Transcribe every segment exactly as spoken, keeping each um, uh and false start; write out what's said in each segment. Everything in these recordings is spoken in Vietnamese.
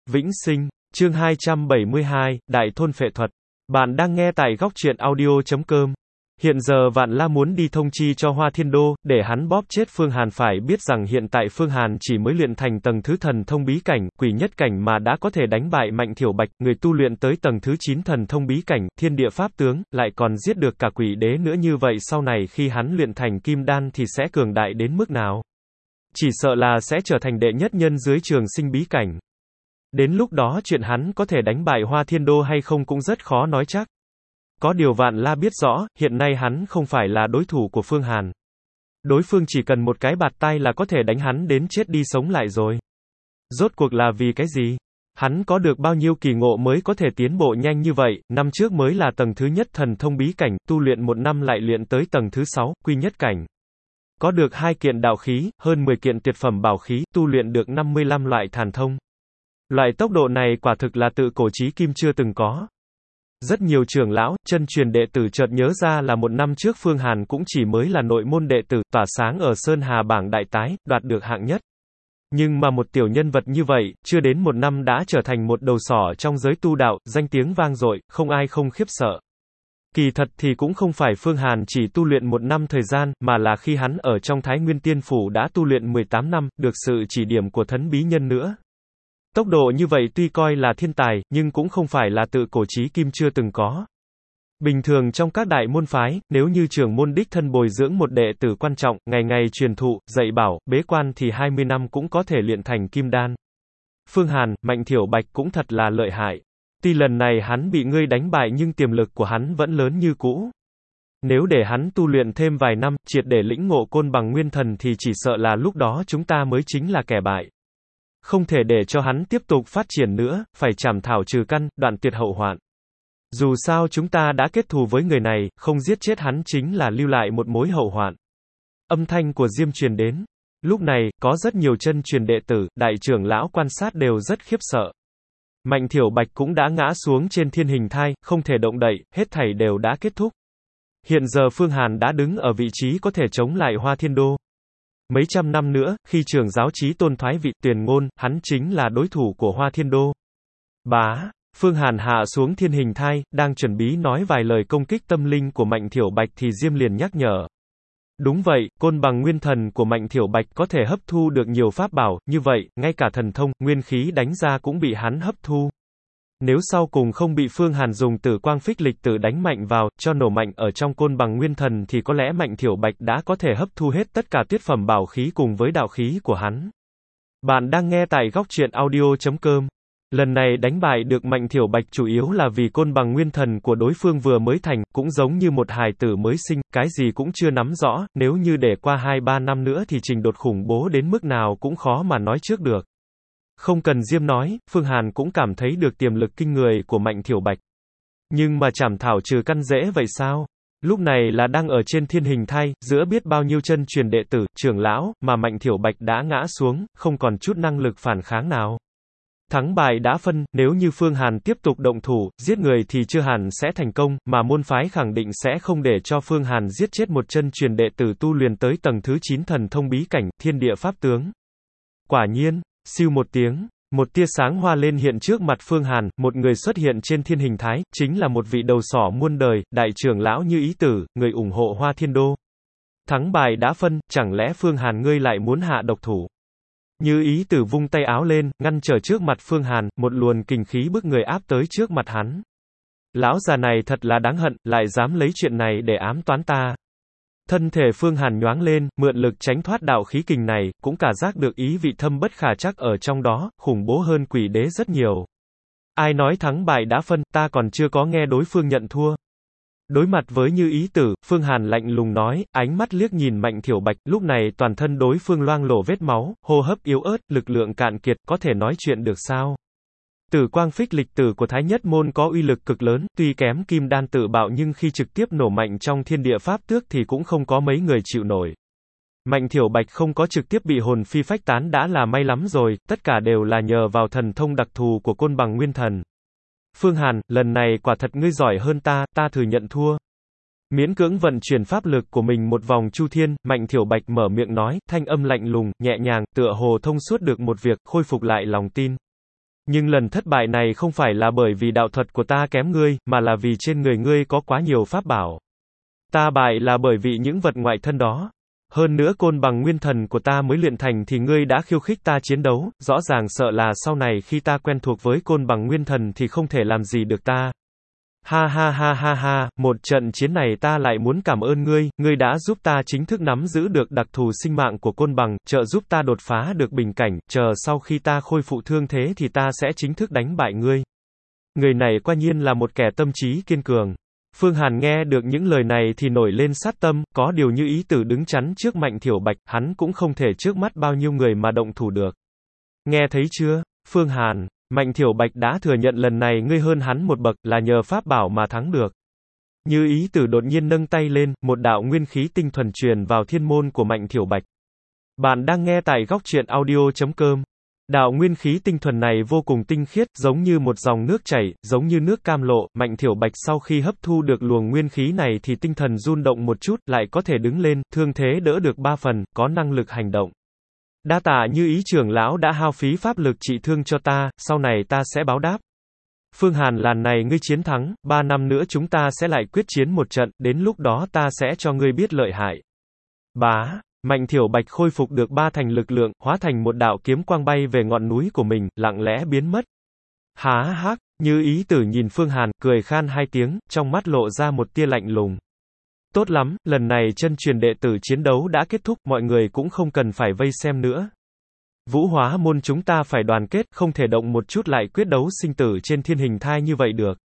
Vĩnh sinh, chương hai trăm bảy mươi hai, Đại thôn phệ thuật. Bạn đang nghe tại góc truyện audio chấm com. Hiện giờ Vạn La muốn đi thông chi cho Hoa Thiên Đô, để hắn bóp chết Phương Hàn. Phải biết rằng hiện tại Phương Hàn chỉ mới luyện thành tầng thứ thần thông bí cảnh, quỷ nhất cảnh mà đã có thể đánh bại Mạnh Thiểu Bạch, người tu luyện tới tầng thứ chín thần thông bí cảnh, thiên địa pháp tướng, lại còn giết được cả quỷ đế nữa, như vậy sau này khi hắn luyện thành kim đan thì sẽ cường đại đến mức nào? Chỉ sợ là sẽ trở thành đệ nhất nhân dưới trường sinh bí cảnh. Đến lúc đó chuyện hắn có thể đánh bại Hoa Thiên Đô hay không cũng rất khó nói chắc. Có điều Vạn La biết rõ, hiện nay hắn không phải là đối thủ của Phương Hàn. Đối phương chỉ cần một cái bạt tay là có thể đánh hắn đến chết đi sống lại rồi. Rốt cuộc là vì cái gì? Hắn có được bao nhiêu kỳ ngộ mới có thể tiến bộ nhanh như vậy? Năm trước mới là tầng thứ nhất thần thông bí cảnh, tu luyện một năm lại luyện tới tầng thứ sáu, quy nhất cảnh. Có được hai kiện đạo khí, hơn mười kiện tuyệt phẩm bảo khí, tu luyện được năm mươi lăm loại thần thông. Loại tốc độ này quả thực là tự cổ chí kim chưa từng có. Rất nhiều trưởng lão, chân truyền đệ tử chợt nhớ ra là một năm trước Phương Hàn cũng chỉ mới là nội môn đệ tử, tỏa sáng ở Sơn Hà bảng đại tái, đoạt được hạng nhất. Nhưng mà một tiểu nhân vật như vậy, chưa đến một năm đã trở thành một đầu sỏ trong giới tu đạo, danh tiếng vang dội, không ai không khiếp sợ. Kỳ thật thì cũng không phải Phương Hàn chỉ tu luyện một năm thời gian, mà là khi hắn ở trong Thái Nguyên Tiên Phủ đã tu luyện mười tám năm, được sự chỉ điểm của Thấn Bí Nhân nữa. Tốc độ như vậy tuy coi là thiên tài, nhưng cũng không phải là tự cổ chí kim chưa từng có. Bình thường trong các đại môn phái, nếu như trưởng môn đích thân bồi dưỡng một đệ tử quan trọng, ngày ngày truyền thụ, dạy bảo, bế quan thì hai mươi năm cũng có thể luyện thành kim đan. Phương Hàn, Mạnh Thiểu Bạch cũng thật là lợi hại. Tuy lần này hắn bị ngươi đánh bại nhưng tiềm lực của hắn vẫn lớn như cũ. Nếu để hắn tu luyện thêm vài năm, triệt để lĩnh ngộ côn bằng nguyên thần thì chỉ sợ là lúc đó chúng ta mới chính là kẻ bại. Không thể để cho hắn tiếp tục phát triển nữa, phải chảm thảo trừ căn, đoạn tuyệt hậu hoạn. Dù sao chúng ta đã kết thù với người này, không giết chết hắn chính là lưu lại một mối hậu hoạn. Âm thanh của Diêm truyền đến. Lúc này, có rất nhiều chân truyền đệ tử, đại trưởng lão quan sát đều rất khiếp sợ. Mạnh Thiểu Bạch cũng đã ngã xuống trên thiên hình thai, không thể động đậy, hết thảy đều đã kết thúc. Hiện giờ Phương Hàn đã đứng ở vị trí có thể chống lại Hoa Thiên Đô. Mấy trăm năm nữa, khi trưởng giáo Chí Tôn thoái vị Tuyền Ngôn, hắn chính là đối thủ của Hoa Thiên Đô. Bá, Phương Hàn hạ xuống thiên hình thai, đang chuẩn bị nói vài lời công kích tâm linh của Mạnh Thiểu Bạch thì Diêm liền nhắc nhở. Đúng vậy, côn bằng nguyên thần của Mạnh Thiểu Bạch có thể hấp thu được nhiều pháp bảo, như vậy, ngay cả thần thông, nguyên khí đánh ra cũng bị hắn hấp thu. Nếu sau cùng không bị Phương Hàn dùng tử quang phích lịch tử đánh mạnh vào, cho nổ mạnh ở trong côn bằng nguyên thần thì có lẽ Mạnh Thiểu Bạch đã có thể hấp thu hết tất cả tuyết phẩm bảo khí cùng với đạo khí của hắn. Bạn đang nghe tại góc truyện audio chấm com. Lần này đánh bại được Mạnh Thiểu Bạch chủ yếu là vì côn bằng nguyên thần của đối phương vừa mới thành, cũng giống như một hài tử mới sinh, cái gì cũng chưa nắm rõ, nếu như để qua hai ba năm nữa thì trình đột khủng bố đến mức nào cũng khó mà nói trước được. Không cần Diêm nói, Phương Hàn cũng cảm thấy được tiềm lực kinh người của Mạnh Thiểu Bạch. Nhưng mà chảm thảo trừ căn dễ vậy sao? Lúc này là đang ở trên thiên hình thai, giữa biết bao nhiêu chân truyền đệ tử, trưởng lão, mà Mạnh Thiểu Bạch đã ngã xuống, không còn chút năng lực phản kháng nào. Thắng bại đã phân, nếu như Phương Hàn tiếp tục động thủ, giết người thì chưa hẳn sẽ thành công, mà môn phái khẳng định sẽ không để cho Phương Hàn giết chết một chân truyền đệ tử tu luyện tới tầng thứ chín thần thông bí cảnh, thiên địa pháp tướng. Quả nhiên, siêu một tiếng, một tia sáng hoa lên hiện trước mặt Phương Hàn, một người xuất hiện trên thiên hình thái, chính là một vị đầu sỏ muôn đời, đại trưởng lão Như Ý Tử, người ủng hộ Hoa Thiên Đô. Thắng bại đã phân, chẳng lẽ Phương Hàn ngươi lại muốn hạ độc thủ? Như Ý Tử vung tay áo lên, ngăn trở trước mặt Phương Hàn, một luồn kình khí bức người áp tới trước mặt hắn. Lão già này thật là đáng hận, lại dám lấy chuyện này để ám toán ta. Thân thể Phương Hàn nhoáng lên, mượn lực tránh thoát đạo khí kình này, cũng cả giác được ý vị thâm bất khả trắc ở trong đó, khủng bố hơn quỷ đế rất nhiều. Ai nói thắng bại đã phân, ta còn chưa có nghe đối phương nhận thua. Đối mặt với Như Ý Tử, Phương Hàn lạnh lùng nói, ánh mắt liếc nhìn Mạnh Thiểu Bạch, lúc này toàn thân đối phương loang lổ vết máu, hô hấp yếu ớt, lực lượng cạn kiệt, có thể nói chuyện được sao? Tử quang phích lịch tử của Thái Nhất Môn có uy lực cực lớn, tuy kém kim đan tự bạo nhưng khi trực tiếp nổ mạnh trong thiên địa pháp tước thì cũng không có mấy người chịu nổi. Mạnh Thiểu Bạch không có trực tiếp bị hồn phi phách tán đã là may lắm rồi, tất cả đều là nhờ vào thần thông đặc thù của côn bằng nguyên thần. Phương Hàn, lần này quả thật ngươi giỏi hơn ta, ta thừa nhận thua. Miễn cưỡng vận chuyển pháp lực của mình một vòng chu thiên, Mạnh Thiểu Bạch mở miệng nói, thanh âm lạnh lùng, nhẹ nhàng, tựa hồ thông suốt được một việc, khôi phục lại lòng tin. Nhưng lần thất bại này không phải là bởi vì đạo thuật của ta kém ngươi, mà là vì trên người ngươi có quá nhiều pháp bảo. Ta bại là bởi vì những vật ngoại thân đó. Hơn nữa côn bằng nguyên thần của ta mới luyện thành thì ngươi đã khiêu khích ta chiến đấu, rõ ràng sợ là sau này khi ta quen thuộc với côn bằng nguyên thần thì không thể làm gì được ta. Ha ha ha ha ha, một trận chiến này ta lại muốn cảm ơn ngươi, ngươi đã giúp ta chính thức nắm giữ được đặc thù sinh mạng của côn bằng, trợ giúp ta đột phá được bình cảnh, chờ sau khi ta khôi phục thương thế thì ta sẽ chính thức đánh bại ngươi. Người này quả nhiên là một kẻ tâm trí kiên cường. Phương Hàn nghe được những lời này thì nổi lên sát tâm, có điều như ý tử đứng chắn trước Mạnh Thiểu Bạch, hắn cũng không thể trước mắt bao nhiêu người mà động thủ được. Nghe thấy chưa, Phương Hàn? Mạnh Thiểu Bạch đã thừa nhận lần này ngươi hơn hắn một bậc, là nhờ pháp bảo mà thắng được. Như ý tử đột nhiên nâng tay lên, một đạo nguyên khí tinh thuần truyền vào thiên môn của Mạnh Thiểu Bạch. Bạn đang nghe tại góc truyện audio chấm com. Đạo nguyên khí tinh thuần này vô cùng tinh khiết, giống như một dòng nước chảy, giống như nước cam lộ. Mạnh Thiểu Bạch sau khi hấp thu được luồng nguyên khí này thì tinh thần run động một chút, lại có thể đứng lên, thương thế đỡ được ba phần, có năng lực hành động. Đa tạ Như ý trưởng lão đã hao phí pháp lực trị thương cho ta, sau này ta sẽ báo đáp. Phương Hàn, lần này ngươi chiến thắng, ba năm nữa chúng ta sẽ lại quyết chiến một trận, đến lúc đó ta sẽ cho ngươi biết lợi hại. Bá, Mạnh Thiểu Bạch khôi phục được ba thành lực lượng, hóa thành một đạo kiếm quang bay về ngọn núi của mình, lặng lẽ biến mất. Há hắc, Như ý tử nhìn Phương Hàn, cười khan hai tiếng, trong mắt lộ ra một tia lạnh lùng. Tốt lắm, lần này chân truyền đệ tử chiến đấu đã kết thúc, mọi người cũng không cần phải vây xem nữa. Vũ Hóa môn chúng ta phải đoàn kết, không thể động một chút lại quyết đấu sinh tử trên thiên hình thai như vậy được.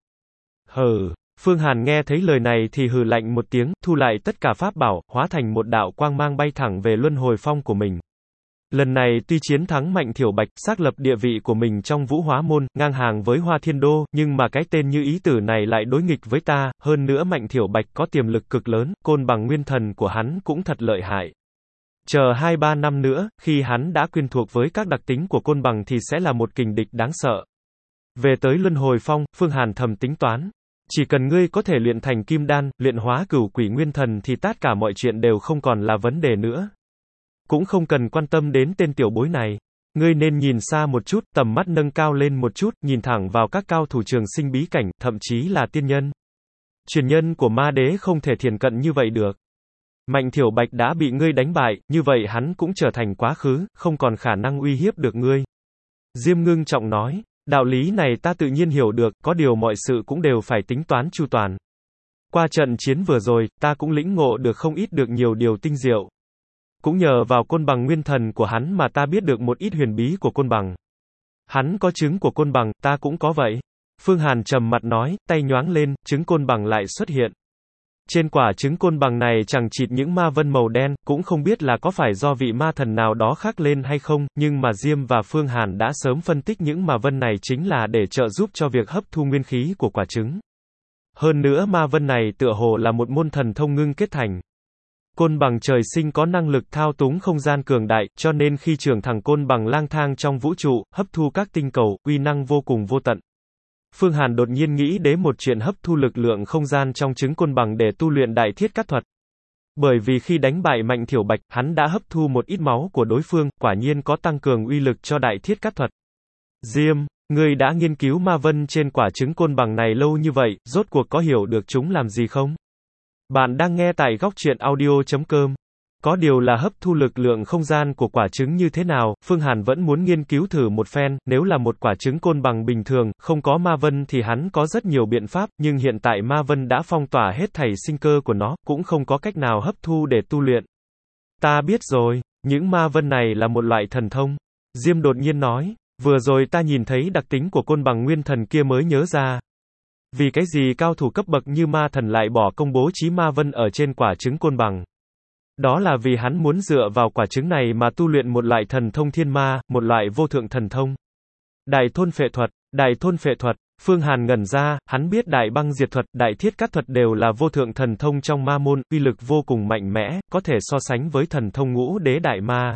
Hừ, Phương Hàn nghe thấy lời này thì hừ lạnh một tiếng, thu lại tất cả pháp bảo, hóa thành một đạo quang mang bay thẳng về luân hồi phong của mình. Lần này tuy chiến thắng Mạnh Thiểu Bạch, xác lập địa vị của mình trong Vũ Hóa môn, ngang hàng với Hoa Thiên Đô, nhưng mà cái tên Như ý tử này lại đối nghịch với ta, hơn nữa Mạnh Thiểu Bạch có tiềm lực cực lớn, côn bằng nguyên thần của hắn cũng thật lợi hại. Chờ hai ba năm nữa, khi hắn đã quen thuộc với các đặc tính của côn bằng thì sẽ là một kình địch đáng sợ. Về tới luân hồi phong, Phương Hàn thầm tính toán. Chỉ cần ngươi có thể luyện thành kim đan, luyện hóa cửu quỷ nguyên thần thì tất cả mọi chuyện đều không còn là vấn đề nữa. Cũng không cần quan tâm đến tên tiểu bối này. Ngươi nên nhìn xa một chút, tầm mắt nâng cao lên một chút, nhìn thẳng vào các cao thủ trường sinh bí cảnh, thậm chí là tiên nhân. Truyền nhân của ma đế không thể thiền cận như vậy được. Mạnh Thiểu Bạch đã bị ngươi đánh bại, như vậy hắn cũng trở thành quá khứ, không còn khả năng uy hiếp được ngươi. Diêm ngưng trọng nói, đạo lý này ta tự nhiên hiểu được, có điều mọi sự cũng đều phải tính toán chu toàn. Qua trận chiến vừa rồi, ta cũng lĩnh ngộ được không ít được nhiều điều tinh diệu. Cũng nhờ vào côn bằng nguyên thần của hắn mà ta biết được một ít huyền bí của côn bằng. Hắn có trứng của côn bằng, ta cũng có vậy. Phương Hàn trầm mặt nói, tay nhoáng lên, trứng côn bằng lại xuất hiện. Trên quả trứng côn bằng này chẳng chịt những ma vân màu đen, cũng không biết là có phải do vị ma thần nào đó khắc lên hay không, nhưng mà Diêm và Phương Hàn đã sớm phân tích những ma vân này chính là để trợ giúp cho việc hấp thu nguyên khí của quả trứng. Hơn nữa ma vân này tựa hồ là một môn thần thông ngưng kết thành. Côn bằng trời sinh có năng lực thao túng không gian cường đại, cho nên khi trưởng thành côn bằng lang thang trong vũ trụ, hấp thu các tinh cầu, uy năng vô cùng vô tận. Phương Hàn đột nhiên nghĩ đến một chuyện hấp thu lực lượng không gian trong trứng côn bằng để tu luyện đại thiết cát thuật. Bởi vì khi đánh bại Mạnh Thiểu Bạch, hắn đã hấp thu một ít máu của đối phương, quả nhiên có tăng cường uy lực cho đại thiết cát thuật. Diêm, ngươi đã nghiên cứu ma vân trên quả trứng côn bằng này lâu như vậy, rốt cuộc có hiểu được chúng làm gì không? Bạn đang nghe tại góc truyện audio chấm com. Có điều là hấp thu lực lượng không gian của quả trứng như thế nào, Phương Hàn vẫn muốn nghiên cứu thử một phen, nếu là một quả trứng côn bằng bình thường, không có ma vân thì hắn có rất nhiều biện pháp, nhưng hiện tại ma vân đã phong tỏa hết thảy sinh cơ của nó, cũng không có cách nào hấp thu để tu luyện. Ta biết rồi, những ma vân này là một loại thần thông. Diêm đột nhiên nói, vừa rồi ta nhìn thấy đặc tính của côn bằng nguyên thần kia mới nhớ ra. Vì cái gì cao thủ cấp bậc như ma thần lại bỏ công bố trí ma vân ở trên quả trứng côn bằng? Đó là vì hắn muốn dựa vào quả trứng này mà tu luyện một loại thần thông thiên ma, một loại vô thượng thần thông. Đại thôn phệ thuật, đại thôn phệ thuật, Phương Hàn ngẩn ra, hắn biết đại băng diệt thuật, đại thiết cát thuật đều là vô thượng thần thông trong ma môn, uy lực vô cùng mạnh mẽ, có thể so sánh với thần thông ngũ đế đại ma.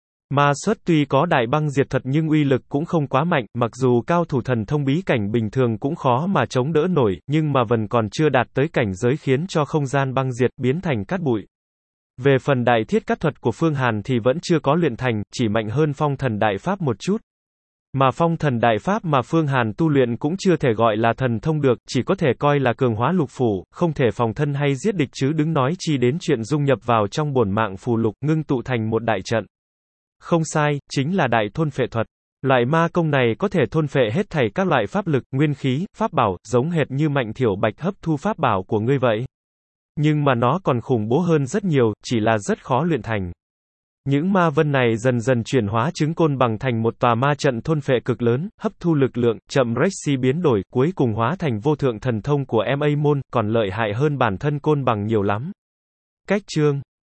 Ma xuất tuy có đại băng diệt thuật nhưng uy lực cũng không quá mạnh, mặc dù cao thủ thần thông bí cảnh bình thường cũng khó mà chống đỡ nổi, nhưng mà vẫn còn chưa đạt tới cảnh giới khiến cho không gian băng diệt biến thành cát bụi. Về phần đại thiết cát thuật của Phương Hàn thì vẫn chưa có luyện thành, chỉ mạnh hơn phong thần đại pháp một chút. Mà phong thần đại pháp mà Phương Hàn tu luyện cũng chưa thể gọi là thần thông được, chỉ có thể coi là cường hóa lục phủ, không thể phòng thân hay giết địch chứ đứng nói chi đến chuyện dung nhập vào trong bổn mạng phù lục, ngưng tụ thành một đại trận. Không sai, chính là đại thôn phệ thuật. Loại ma công này có thể thôn phệ hết thảy các loại pháp lực, nguyên khí, pháp bảo, giống hệt như Mạnh Thiểu Bạch hấp thu pháp bảo của ngươi vậy. Nhưng mà nó còn khủng bố hơn rất nhiều, chỉ là rất khó luyện thành. Những ma vân này dần dần chuyển hóa trứng côn bằng thành một tòa ma trận thôn phệ cực lớn, hấp thu lực lượng, chậm Rexy biến đổi, cuối cùng hóa thành vô thượng thần thông của em a môn, còn lợi hại hơn bản thân côn bằng nhiều lắm. Cách chương